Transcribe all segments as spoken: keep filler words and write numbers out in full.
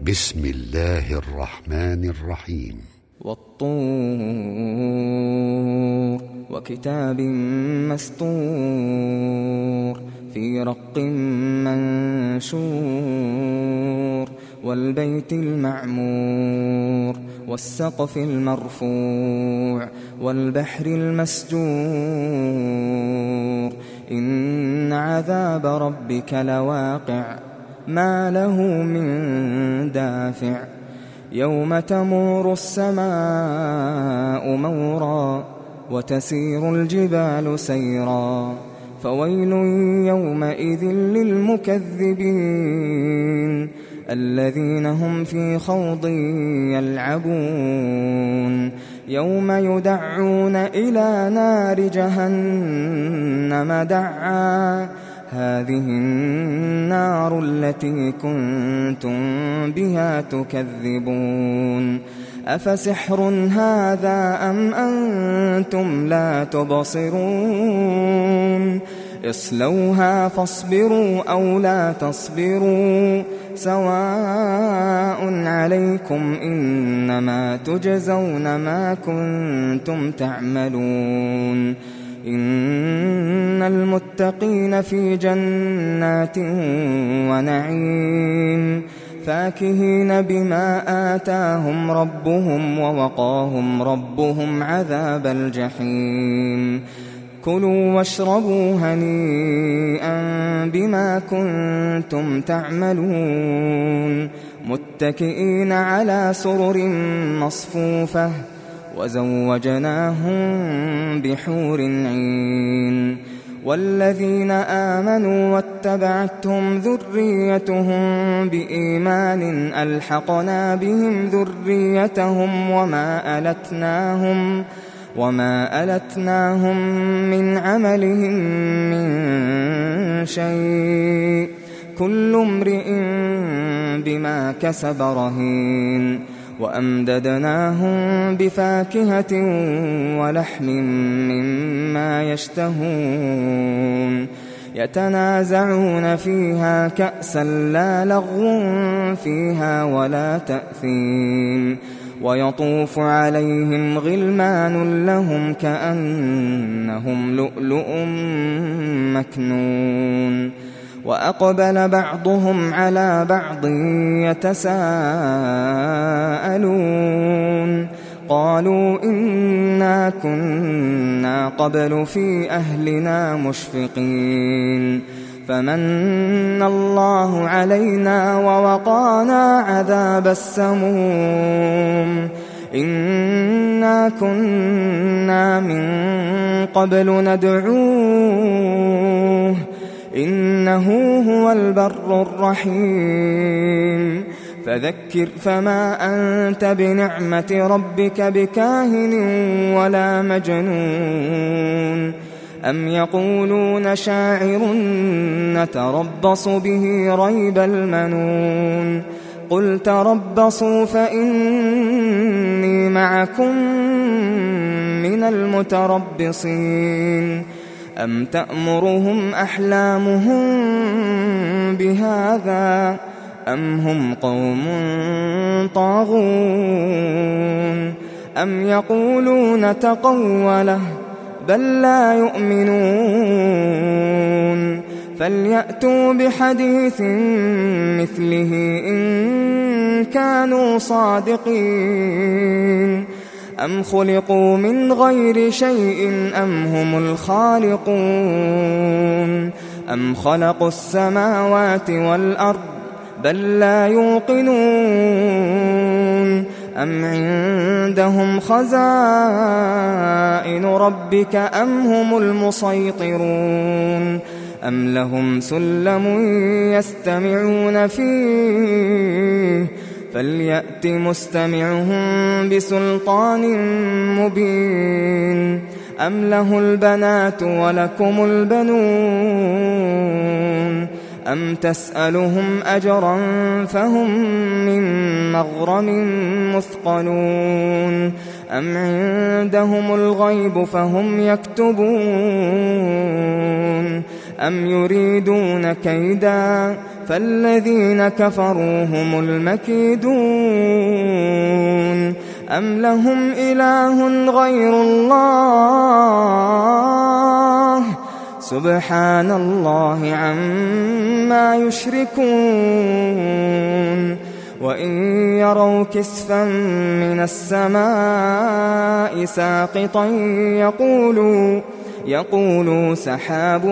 بسم الله الرحمن الرحيم. والطور وكتاب مسطور في رق منشور والبيت المعمور والسقف المرفوع والبحر المسجور إن عذاب ربك لواقع ما له من دافع يوم تمور السماء مورا وتسير الجبال سيرا فويل يومئذ للمكذبين الذين هم في خوض يلعبون يوم يدعون إلى نار جهنم دعا هذه النار التي كنتم بها تكذبون أفسحر هذا أم أنتم لا تبصرون اصلوها فاصبروا أو لا تصبروا سواء عليكم إنما تجزون ما كنتم تعملون إن المتقين في جنات ونعيم فاكهين بما آتاهم ربهم ووقاهم ربهم عذاب الجحيم كلوا واشربوا هنيئا بما كنتم تعملون متكئين على سرر مصفوفة وزوجناهم بحور عين والذين آمنوا واتبعتهم ذريتهم بإيمان ألحقنا بهم ذريتهم وما ألتناهم وما ألتناهم من عملهم من شيء كل امرئ بما كسب رهين وأمددناهم بفاكهة ولحم مما يشتهون يتنازعون فيها كأسا لا لغو فيها ولا تأثيم ويطوف عليهم غلمان لهم كأنهم لؤلؤ مكنون وأقبل بعضهم على بعض يتساءلون قالوا إنا كنا قبل في أهلنا مشفقين فمن الله علينا ووقانا عذاب السموم إنا كنا من قبل ندعوه إنه هو البر الرحيم فذكر فما أنت بنعمة ربك بكاهن ولا مجنون أم يقولون شاعر نتربص به ريب المنون قل تربصوا فإني معكم من المتربصين أم تأمرهم أحلامهم بهذا أم هم قوم طاغون أم يقولون تقوله بل لا يؤمنون فليأتوا بحديث مثله إن كانوا صادقين أم خلقوا من غير شيء أم هم الخالقون أم خلقوا السماوات والأرض بل لا يوقنون أم عندهم خزائن ربك أم هم المسيطرون أم لهم سلم يستمعون فيه فليأت مستمعهم بسلطان مبين أم له البنات ولكم البنون أم تسألهم أجرا فهم من مغرم مثقلون أم عندهم الغيب فهم يكتبون أم يريدون كيدا فالذين كفروا هم المكيدون أم لهم إله غير الله سبحان الله عما يشركون وإن يروا كسفا من السماء ساقطا يقولوا يقولوا سحاب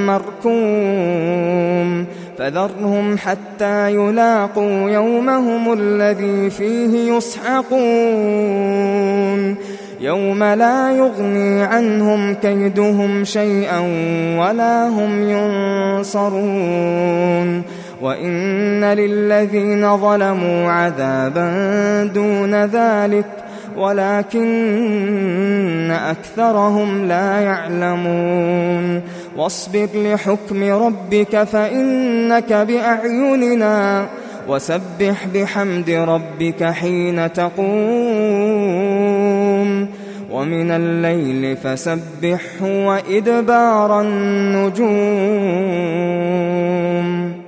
مركوم فذرهم حتى يلاقوا يومهم الذي فيه يصعقون يوم لا يغني عنهم كيدهم شيئا ولا هم ينصرون وإن للذين ظلموا عذابا دون ذلك ولكن أكثرهم لا يعلمون واصبر لحكم ربك فإنك بأعيننا وسبح بحمد ربك حين تقوم ومن الليل فسبحه وإدبار النجوم